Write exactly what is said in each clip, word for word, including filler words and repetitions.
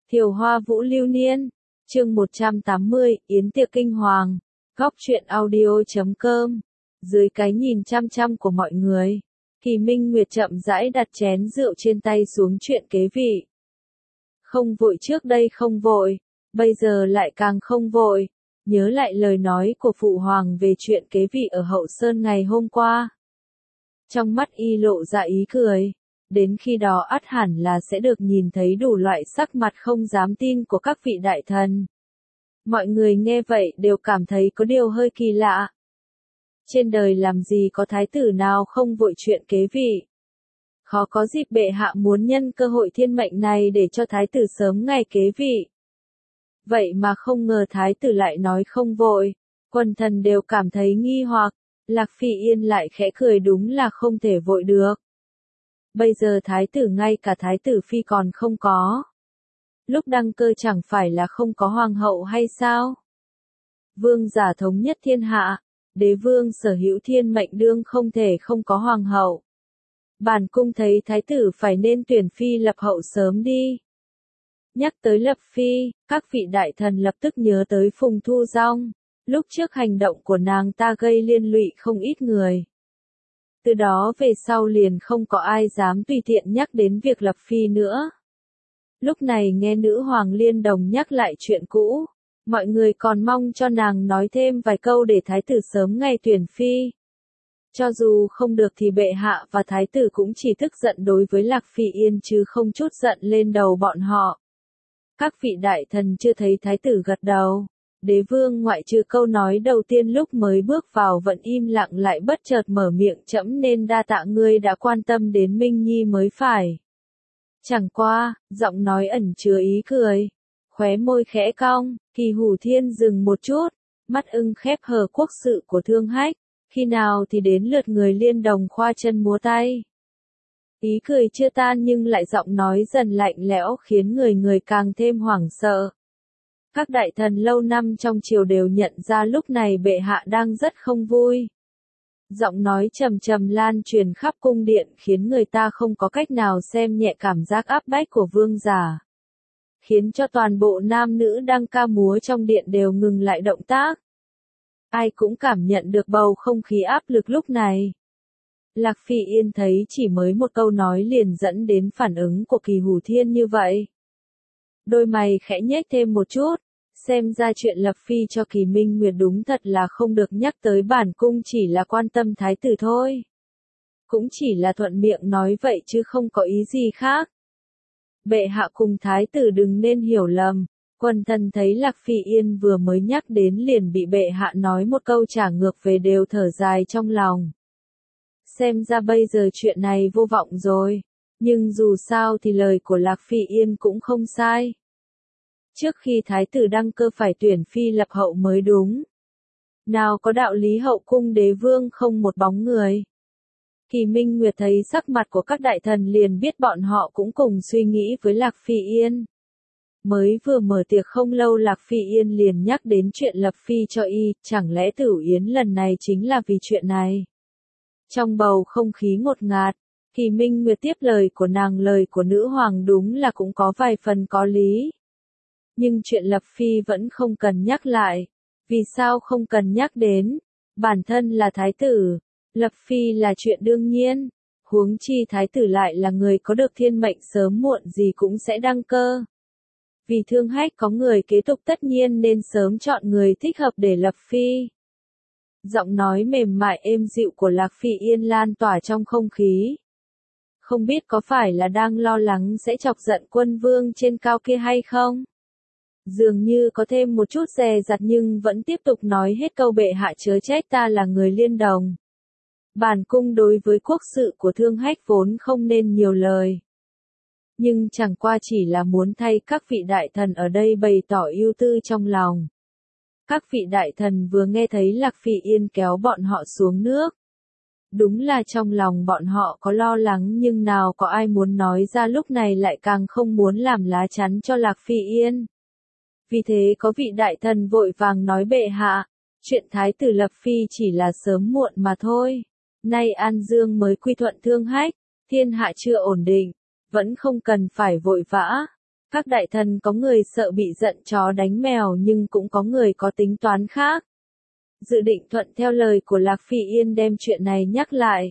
Thiều Hoa Vũ Lưu Niên, chương một trăm tám mươi, Yến tiệc kinh hoàng, góc truyện audio chấm com. Dưới cái nhìn chăm chăm của mọi người, Kỳ Minh Nguyệt chậm rãi đặt chén rượu trên tay xuống chuyện kế vị. Không vội, trước đây không vội, bây giờ lại càng không vội, nhớ lại lời nói của Phụ Hoàng về chuyện kế vị ở Hậu Sơn ngày hôm qua. Trong mắt y lộ ra ý cười. Đến khi đó ắt hẳn là sẽ được nhìn thấy đủ loại sắc mặt không dám tin của các vị đại thần. Mọi người nghe vậy đều cảm thấy có điều hơi kỳ lạ. Trên đời làm gì có thái tử nào không vội chuyện kế vị. Khó có dịp bệ hạ muốn nhân cơ hội thiên mệnh này để cho thái tử sớm ngày kế vị. Vậy mà không ngờ thái tử lại nói không vội. Quần thần đều cảm thấy nghi hoặc. Lạc Phi Yên lại khẽ cười, đúng là không thể vội được. Bây giờ thái tử ngay cả thái tử phi còn không có. Lúc đăng cơ chẳng phải là không có hoàng hậu hay sao? Vương giả thống nhất thiên hạ, đế vương sở hữu thiên mệnh đương không thể không có hoàng hậu. Bản cung thấy thái tử phải nên tuyển phi lập hậu sớm đi. Nhắc tới lập phi, các vị đại thần lập tức nhớ tới Phùng Thu Dong. Lúc trước hành động của nàng ta gây liên lụy không ít người. Từ đó về sau liền không có ai dám tùy tiện nhắc đến việc lập phi nữa. Lúc này nghe nữ hoàng Liên Đồng nhắc lại chuyện cũ, mọi người còn mong cho nàng nói thêm vài câu để thái tử sớm ngày tuyển phi. Cho dù không được thì bệ hạ và thái tử cũng chỉ tức giận đối với Lạc Phi Yên chứ không chút giận lên đầu bọn họ. Các vị đại thần chưa thấy thái tử gật đầu. Đế vương ngoại trừ câu nói đầu tiên lúc mới bước vào vẫn im lặng, lại bất chợt mở miệng, trẫm nên đa tạ ngươi đã quan tâm đến Minh Nhi mới phải. Chẳng qua, giọng nói ẩn chứa ý cười. Khóe môi khẽ cong, Kỳ Hủ Thiên dừng một chút, mắt ưng khép hờ quốc sự của Thương Hách, khi nào thì đến lượt người Liên Đồng khoa chân múa tay. Ý cười chưa tan nhưng lại giọng nói dần lạnh lẽo khiến người người càng thêm hoảng sợ. Các đại thần lâu năm trong triều đều nhận ra lúc này bệ hạ đang rất không vui. Giọng nói trầm trầm lan truyền khắp cung điện khiến người ta không có cách nào xem nhẹ cảm giác áp bách của vương giả. Khiến cho toàn bộ nam nữ đang ca múa trong điện đều ngừng lại động tác. Ai cũng cảm nhận được bầu không khí áp lực lúc này. Lạc Phi Yên thấy chỉ mới một câu nói liền dẫn đến phản ứng của Kỳ Hủ Thiên như vậy. Đôi mày khẽ nhếch thêm một chút. Xem ra chuyện lập phi cho Kỳ Minh Nguyệt đúng thật là không được nhắc tới, bản cung chỉ là quan tâm thái tử thôi. Cũng chỉ là thuận miệng nói vậy chứ không có ý gì khác. Bệ hạ cùng thái tử đừng nên hiểu lầm. Quần thần thấy Lạc Phi Yên vừa mới nhắc đến liền bị bệ hạ nói một câu trả ngược về đều thở dài trong lòng. Xem ra bây giờ chuyện này vô vọng rồi. Nhưng dù sao thì lời của Lạc Phi Yên cũng không sai. Trước khi thái tử đăng cơ phải tuyển phi lập hậu mới đúng. Nào có đạo lý hậu cung đế vương không một bóng người. Kỳ Minh Nguyệt thấy sắc mặt của các đại thần liền biết bọn họ cũng cùng suy nghĩ với Lạc Phi Yên. Mới vừa mở tiệc không lâu Lạc Phi Yên liền nhắc đến chuyện lập phi cho y, chẳng lẽ Tử Yến lần này chính là vì chuyện này. Trong bầu không khí ngột ngạt, Kỳ Minh Nguyệt tiếp lời của nàng, lời của nữ hoàng đúng là cũng có vài phần có lý. Nhưng chuyện lập phi vẫn không cần nhắc lại. Vì sao không cần nhắc đến? Bản thân là thái tử, lập phi là chuyện đương nhiên. Huống chi thái tử lại là người có được thiên mệnh, sớm muộn gì cũng sẽ đăng cơ. Vì Thương Hách có người kế tục tất nhiên nên sớm chọn người thích hợp để lập phi. Giọng nói mềm mại êm dịu của Lạc Phi Yên lan tỏa trong không khí. Không biết có phải là đang lo lắng sẽ chọc giận quân vương trên cao kia hay không? Dường như có thêm một chút dè dặt nhưng vẫn tiếp tục nói hết câu, bệ hạ chớ trách ta là người Liên Đồng. Bản cung đối với quốc sự của Thương Hách vốn không nên nhiều lời. Nhưng chẳng qua chỉ là muốn thay các vị đại thần ở đây bày tỏ ưu tư trong lòng. Các vị đại thần vừa nghe thấy Lạc Phi Yên kéo bọn họ xuống nước. Đúng là trong lòng bọn họ có lo lắng nhưng nào có ai muốn nói ra, lúc này lại càng không muốn làm lá chắn cho Lạc Phi Yên. Vì thế có vị đại thần vội vàng nói, bệ hạ, chuyện thái tử lập phi chỉ là sớm muộn mà thôi. Nay An Dương mới quy thuận Thương Hách, thiên hạ chưa ổn định, vẫn không cần phải vội vã. Các đại thần có người sợ bị giận chó đánh mèo nhưng cũng có người có tính toán khác. Dự định thuận theo lời của Lạc Phi Yên đem chuyện này nhắc lại.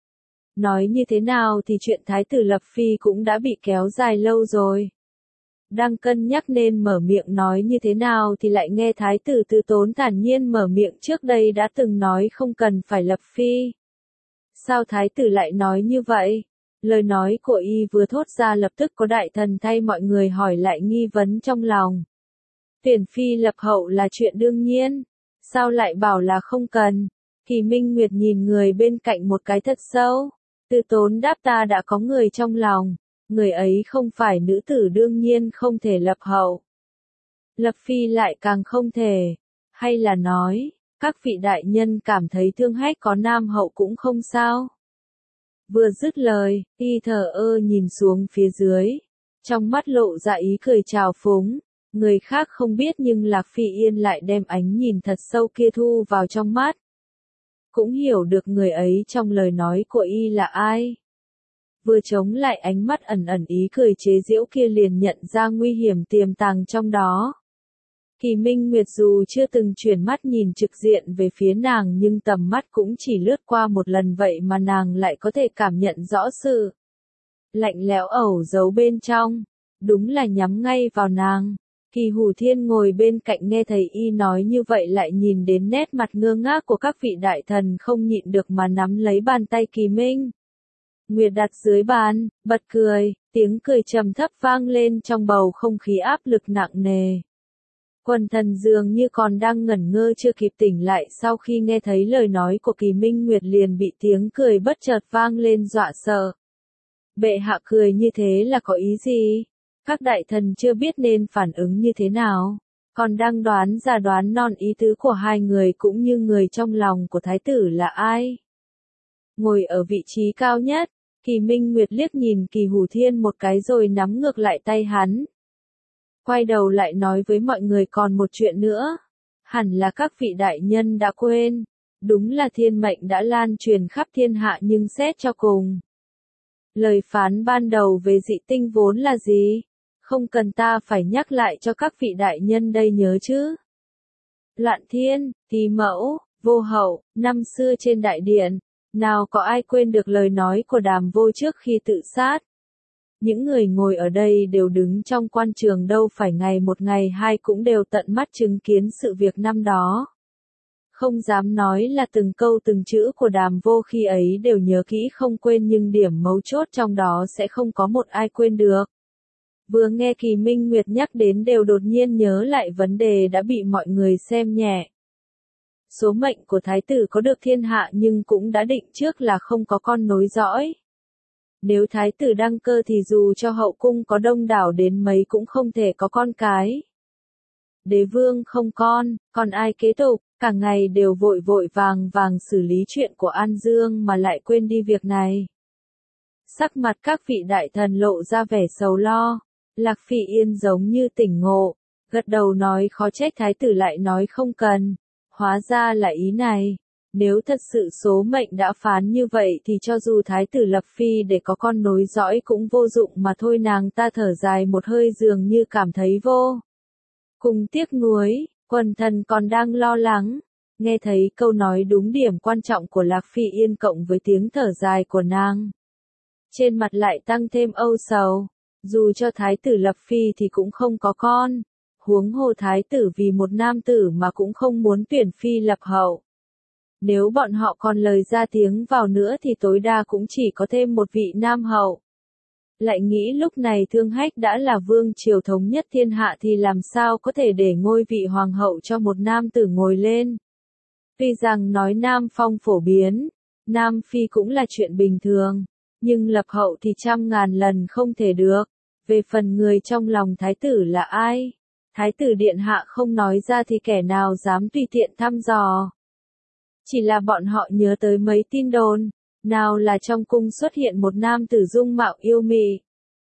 Nói như thế nào thì chuyện Thái tử lập phi cũng đã bị kéo dài lâu rồi. Đang cân nhắc nên mở miệng nói như thế nào thì lại nghe Thái tử Từ Tốn thản nhiên mở miệng trước đây đã từng nói không cần phải lập phi. Sao Thái tử lại nói như vậy? Lời nói của y vừa thốt ra lập tức có đại thần thay mọi người hỏi lại nghi vấn trong lòng. Tuyển phi lập hậu là chuyện đương nhiên. Sao lại bảo là không cần? Kỳ Minh Nguyệt nhìn người bên cạnh một cái thật sâu. Từ Tốn đáp ta đã có người trong lòng. Người ấy không phải nữ tử đương nhiên không thể lập hậu. Lập phi lại càng không thể. Hay là nói, các vị đại nhân cảm thấy Thương Hách có nam hậu cũng không sao. Vừa dứt lời, y thờ ơ nhìn xuống phía dưới. Trong mắt lộ ra ý cười trào phúng. Người khác không biết nhưng Lạc Phi Yên lại đem ánh nhìn thật sâu kia thu vào trong mắt. Cũng hiểu được người ấy trong lời nói của y là ai. Vừa chống lại ánh mắt ẩn ẩn ý cười chế giễu kia liền nhận ra nguy hiểm tiềm tàng trong đó. Kỳ Minh Nguyệt dù chưa từng chuyển mắt nhìn trực diện về phía nàng nhưng tầm mắt cũng chỉ lướt qua một lần vậy mà nàng lại có thể cảm nhận rõ sự lạnh lẽo ẩu giấu bên trong. Đúng là nhắm ngay vào nàng. Kỳ Hủ Thiên ngồi bên cạnh nghe thầy y nói như vậy lại nhìn đến nét mặt ngơ ngác của các vị đại thần không nhịn được mà nắm lấy bàn tay Kỳ Minh Nguyệt đặt dưới bàn, bật cười, tiếng cười trầm thấp vang lên trong bầu không khí áp lực nặng nề. Quần thần dường như còn đang ngẩn ngơ chưa kịp tỉnh lại sau khi nghe thấy lời nói của Kỳ Minh Nguyệt liền bị tiếng cười bất chợt vang lên dọa sợ. Bệ hạ cười như thế là có ý gì? Các đại thần chưa biết nên phản ứng như thế nào, còn đang đoán ra đoán non ý tứ của hai người cũng như người trong lòng của thái tử là ai. Ngồi ở vị trí cao nhất, Kỳ Minh Nguyệt liếc nhìn Kỳ Hủ Thiên một cái rồi nắm ngược lại tay hắn. Quay đầu lại nói với mọi người còn một chuyện nữa. Hẳn là các vị đại nhân đã quên. Đúng là thiên mệnh đã lan truyền khắp thiên hạ nhưng xét cho cùng. Lời phán ban đầu về dị tinh vốn là gì? Không cần ta phải nhắc lại cho các vị đại nhân đây nhớ chứ. Loạn thiên, Tỳ Mẫu, Vô Hậu, năm xưa trên đại điện, nào có ai quên được lời nói của Đàm Vô trước khi tự sát. Những người ngồi ở đây đều đứng trong quan trường đâu phải ngày một ngày hai cũng đều tận mắt chứng kiến sự việc năm đó. Không dám nói là từng câu từng chữ của Đàm Vô khi ấy đều nhớ kỹ không quên nhưng điểm mấu chốt trong đó sẽ không có một ai quên được. Vừa nghe Kỳ Minh Nguyệt nhắc đến đều đột nhiên nhớ lại vấn đề đã bị mọi người xem nhẹ. Số mệnh của thái tử có được thiên hạ nhưng cũng đã định trước là không có con nối dõi. Nếu thái tử đăng cơ thì dù cho hậu cung có đông đảo đến mấy cũng không thể có con cái. Đế vương không con, còn ai kế tục, cả ngày đều vội vội vàng vàng xử lý chuyện của An Dương mà lại quên đi việc này. Sắc mặt các vị đại thần lộ ra vẻ sầu lo. Lạc Phi Yên giống như tỉnh ngộ, gật đầu nói khó trách thái tử lại nói không cần. Hóa ra là ý này. Nếu thật sự số mệnh đã phán như vậy thì cho dù thái tử lập phi để có con nối dõi cũng vô dụng mà thôi. Nàng ta thở dài một hơi dường như cảm thấy vô cùng tiếc nuối. Quần thần còn đang lo lắng. Nghe thấy câu nói đúng điểm quan trọng của Lạc Phi Yên cộng với tiếng thở dài của nàng. Trên mặt lại tăng thêm âu sầu. Dù cho thái tử lập phi thì cũng không có con. Huống hồ thái tử vì một nam tử mà cũng không muốn tuyển phi lập hậu. Nếu bọn họ còn lời ra tiếng vào nữa thì tối đa cũng chỉ có thêm một vị nam hậu. Lại nghĩ lúc này Thương Hách đã là vương triều thống nhất thiên hạ thì làm sao có thể để ngôi vị hoàng hậu cho một nam tử ngồi lên. Tuy rằng nói nam phong phổ biến, nam phi cũng là chuyện bình thường, nhưng lập hậu thì trăm ngàn lần không thể được. Về phần người trong lòng thái tử là ai? Thái tử điện hạ không nói ra thì kẻ nào dám tùy tiện thăm dò. Chỉ là bọn họ nhớ tới mấy tin đồn, nào là trong cung xuất hiện một nam tử dung mạo yêu mị,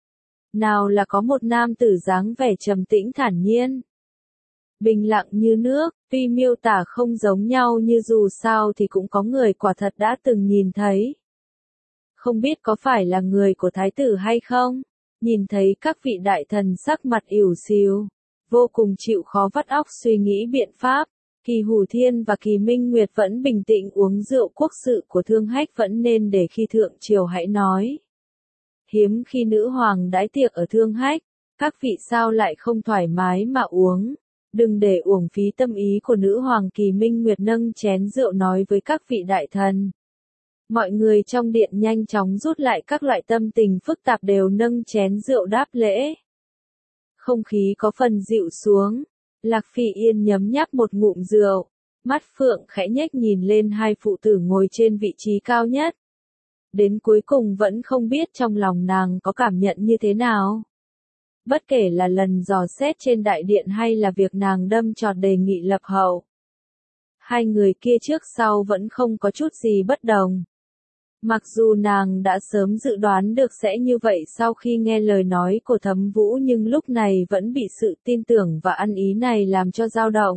nào là có một nam tử dáng vẻ trầm tĩnh thản nhiên, bình lặng như nước, tuy miêu tả không giống nhau như dù sao thì cũng có người quả thật đã từng nhìn thấy. Không biết có phải là người của thái tử hay không? nhìn thấy các vị đại thần sắc mặt ỉu xìu, vô cùng chịu khó vắt óc suy nghĩ biện pháp, Kỳ Hủ Thiên và Kỳ Minh Nguyệt vẫn bình tĩnh uống rượu quốc sự của Thương Hách vẫn nên để khi thượng triều hãy nói. Hiếm khi nữ hoàng đãi tiệc ở Thương Hách, các vị sao lại không thoải mái mà uống, đừng để uổng phí tâm ý của nữ hoàng. Kỳ Minh Nguyệt nâng chén rượu nói với các vị đại thần. Mọi người trong điện nhanh chóng rút lại các loại tâm tình phức tạp đều nâng chén rượu đáp lễ. Không khí có phần dịu xuống, Lạc Phi Yên nhấm nháp một ngụm rượu, mắt phượng khẽ nhếch nhìn lên hai phụ tử ngồi trên vị trí cao nhất. Đến cuối cùng vẫn không biết trong lòng nàng có cảm nhận như thế nào. Bất kể là lần dò xét trên đại điện hay là việc nàng đâm chọt đề nghị lập hậu. Hai người kia trước sau vẫn không có chút gì bất đồng. Mặc dù nàng đã sớm dự đoán được sẽ như vậy sau khi nghe lời nói của Thấm Vũ nhưng lúc này vẫn bị sự tin tưởng và ăn ý này làm cho dao động.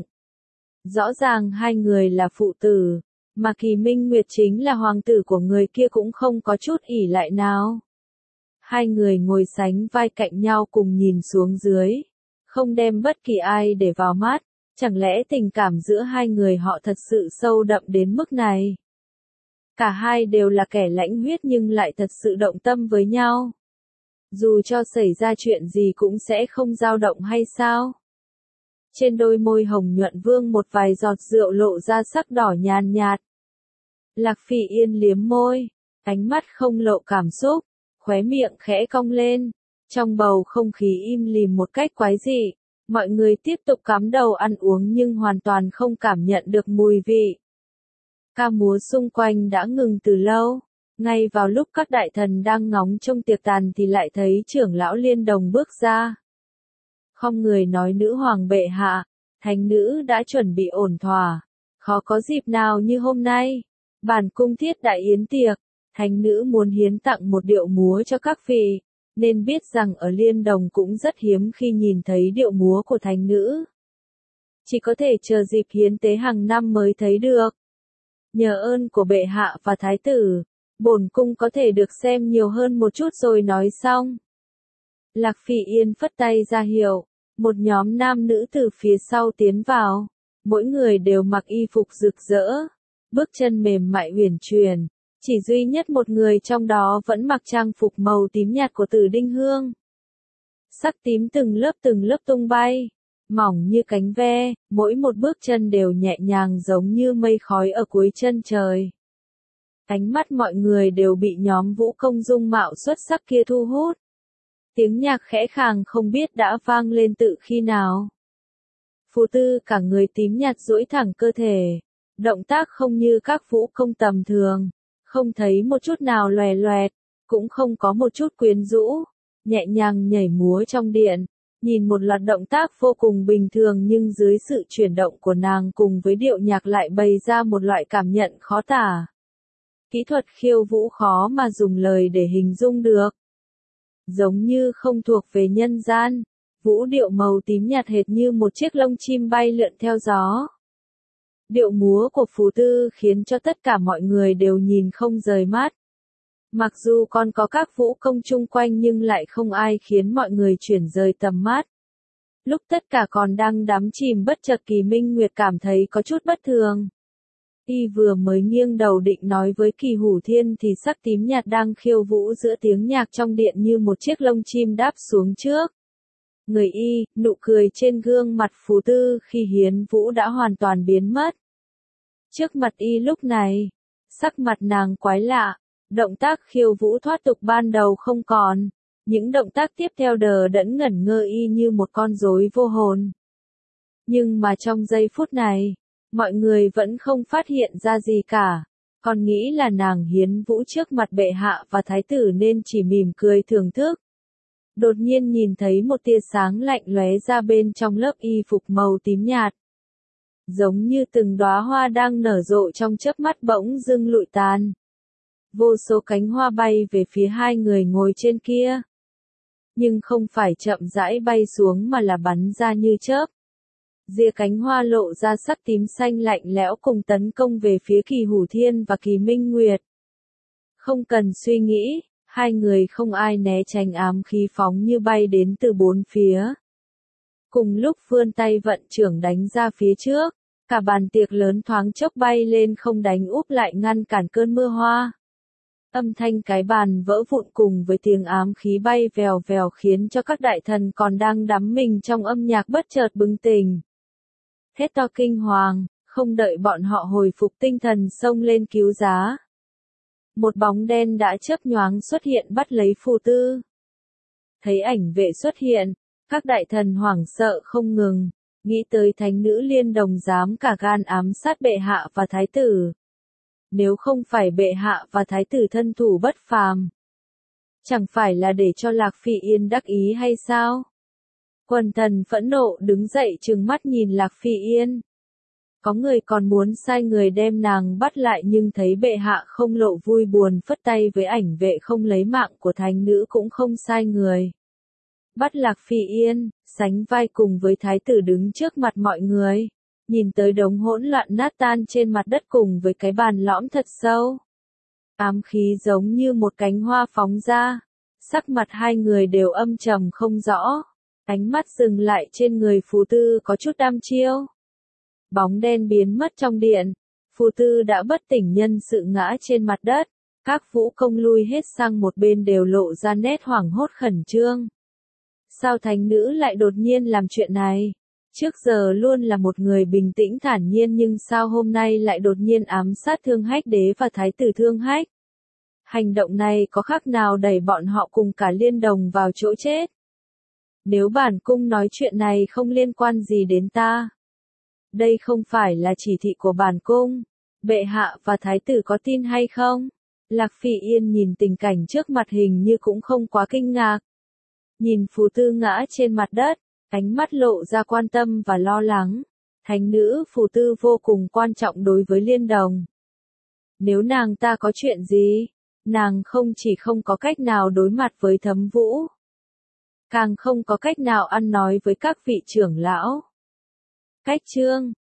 Rõ ràng hai người là phụ tử, mà Kỳ Minh Nguyệt chính là hoàng tử của người kia cũng không có chút ỷ lại nào. Hai người ngồi sánh vai cạnh nhau cùng nhìn xuống dưới, không đem bất kỳ ai để vào mắt, chẳng lẽ tình cảm giữa hai người họ thật sự sâu đậm đến mức này? Cả hai đều là kẻ lãnh huyết nhưng lại thật sự động tâm với nhau. Dù cho xảy ra chuyện gì cũng sẽ không dao động hay sao? Trên đôi môi hồng nhuận vương một vài giọt rượu lộ ra sắc đỏ nhàn nhạt. Lạc Phi Yên liếm môi, ánh mắt không lộ cảm xúc, khóe miệng khẽ cong lên. Trong bầu không khí im lìm một cách quái dị, mọi người tiếp tục cắm đầu ăn uống nhưng hoàn toàn không cảm nhận được mùi vị. Ca múa xung quanh đã ngừng từ lâu, ngay vào lúc các đại thần đang ngóng trông tiệc tàn thì lại thấy trưởng lão Liên Đồng bước ra. Không người nói nữ hoàng bệ hạ, thánh nữ đã chuẩn bị ổn thỏa, khó có dịp nào như hôm nay. Bản cung thiết đại yến tiệc, thánh nữ muốn hiến tặng một điệu múa cho các vị, nên biết rằng ở Liên Đồng cũng rất hiếm khi nhìn thấy điệu múa của thánh nữ. Chỉ có thể chờ dịp hiến tế hàng năm mới thấy được. Nhờ ơn của bệ hạ và thái tử, bổn cung có thể được xem nhiều hơn một chút rồi nói xong. Lạc Phi Yên phất tay ra hiệu, một nhóm nam nữ từ phía sau tiến vào, mỗi người đều mặc y phục rực rỡ, bước chân mềm mại uyển chuyển, chỉ duy nhất một người trong đó vẫn mặc trang phục màu tím nhạt của Tử Đinh Hương. Sắc tím từng lớp từng lớp tung bay, mỏng như cánh ve, mỗi một bước chân đều nhẹ nhàng giống như mây khói ở cuối chân trời. Ánh mắt mọi người đều bị nhóm vũ công dung mạo xuất sắc kia thu hút. Tiếng nhạc khẽ khàng không biết đã vang lên tự khi nào. Phù tư cả người tím nhạt duỗi thẳng cơ thể, động tác không như các vũ công tầm thường, không thấy một chút nào lòe loẹt, cũng không có một chút quyến rũ, nhẹ nhàng nhảy múa trong điện. Nhìn một loạt động tác vô cùng bình thường nhưng dưới sự chuyển động của nàng cùng với điệu nhạc lại bày ra một loại cảm nhận khó tả. Kỹ thuật khiêu vũ khó mà dùng lời để hình dung được. Giống như không thuộc về nhân gian, vũ điệu màu tím nhạt hệt như một chiếc lông chim bay lượn theo gió. Điệu múa của Phù Tư khiến cho tất cả mọi người đều nhìn không rời mắt. Mặc dù còn có các vũ công chung quanh nhưng lại không ai khiến mọi người chuyển rời tầm mắt. Lúc tất cả còn đang đắm chìm bất chợt Kỳ Minh Nguyệt cảm thấy có chút bất thường. Y vừa mới nghiêng đầu định nói với Kỳ Hủ Thiên thì sắc tím nhạt đang khiêu vũ giữa tiếng nhạc trong điện như một chiếc lông chim đáp xuống trước. Người Y, nụ cười trên gương mặt Phù Tư khi hiến vũ đã hoàn toàn biến mất. Trước mặt Y lúc này, sắc mặt nàng quái lạ. Động tác khiêu vũ thoát tục ban đầu không còn, những động tác tiếp theo đờ đẫn ngẩn ngơ y như một con rối vô hồn. Nhưng mà trong giây phút này, mọi người vẫn không phát hiện ra gì cả, còn nghĩ là nàng hiến vũ trước mặt bệ hạ và thái tử nên chỉ mỉm cười thưởng thức. Đột nhiên nhìn thấy một tia sáng lạnh lóe ra bên trong lớp y phục màu tím nhạt. Giống như từng đóa hoa đang nở rộ trong chớp mắt bỗng dưng lụi tàn. Vô số cánh hoa bay về phía hai người ngồi trên kia. Nhưng không phải chậm rãi bay xuống mà là bắn ra như chớp. Rìa cánh hoa lộ ra sắc tím xanh lạnh lẽo cùng tấn công về phía Kỳ Hủ Thiên và Kỳ Minh Nguyệt. Không cần suy nghĩ, Hai người không ai né tránh ám khí phóng như bay đến từ bốn phía. Cùng lúc vươn tay vận trưởng đánh ra phía trước, cả bàn tiệc lớn thoáng chốc bay lên không đánh úp lại ngăn cản cơn mưa hoa. Âm thanh cái bàn vỡ vụn cùng với tiếng ám khí bay vèo vèo khiến cho các đại thần còn đang đắm mình trong âm nhạc bất chợt bừng tỉnh. Thét to kinh hoàng, không đợi bọn họ hồi phục tinh thần xông lên cứu giá. Một bóng đen đã chớp nhoáng xuất hiện bắt lấy Phù Tư. Thấy ảnh vệ xuất hiện, các đại thần hoảng sợ không ngừng, nghĩ tới thánh nữ liên đồng dám cả gan ám sát bệ hạ và thái tử. Nếu không phải bệ hạ và thái tử thân thủ bất phàm, chẳng phải là để cho Lạc Phi Yên đắc ý hay sao? Quần thần phẫn nộ đứng dậy trừng mắt nhìn Lạc Phi Yên. Có người còn muốn sai người đem nàng bắt lại nhưng thấy bệ hạ không lộ vui buồn phất tay với ảnh vệ không lấy mạng của thánh nữ cũng không sai người. Bắt Lạc Phi Yên, sánh vai cùng với thái tử đứng trước mặt mọi người, nhìn tới đống hỗn loạn nát tan trên mặt đất cùng với cái bàn lõm thật sâu. Ám khí giống như một cánh hoa phóng ra, sắc mặt hai người đều âm trầm không rõ, ánh mắt dừng lại trên người Phù Tư có chút đăm chiêu. Bóng đen biến mất trong điện, Phù Tư đã bất tỉnh nhân sự ngã trên mặt đất, các vũ công lui hết sang một bên đều lộ ra nét hoảng hốt khẩn trương. Sao thánh nữ lại đột nhiên làm chuyện này? Trước giờ luôn là một người bình tĩnh thản nhiên nhưng sao hôm nay lại đột nhiên ám sát Thương Hách Đế và Thái tử Thương Hách? Hành động này có khác nào đẩy bọn họ cùng cả liên đồng vào chỗ chết? Nếu bản cung nói chuyện này không liên quan gì đến ta. Đây không phải là chỉ thị của bản cung. Bệ hạ và thái tử có tin hay không? Lạc Phi Yên nhìn tình cảnh trước mặt hình như cũng không quá kinh ngạc. Nhìn Phù Tư ngã trên mặt đất, ánh mắt lộ ra quan tâm và lo lắng. Thánh nữ Phù Tư vô cùng quan trọng đối với liên đồng. Nếu nàng ta có chuyện gì, nàng không chỉ không có cách nào đối mặt với Thấm Vũ, càng không có cách nào ăn nói với các vị trưởng lão. Cách chương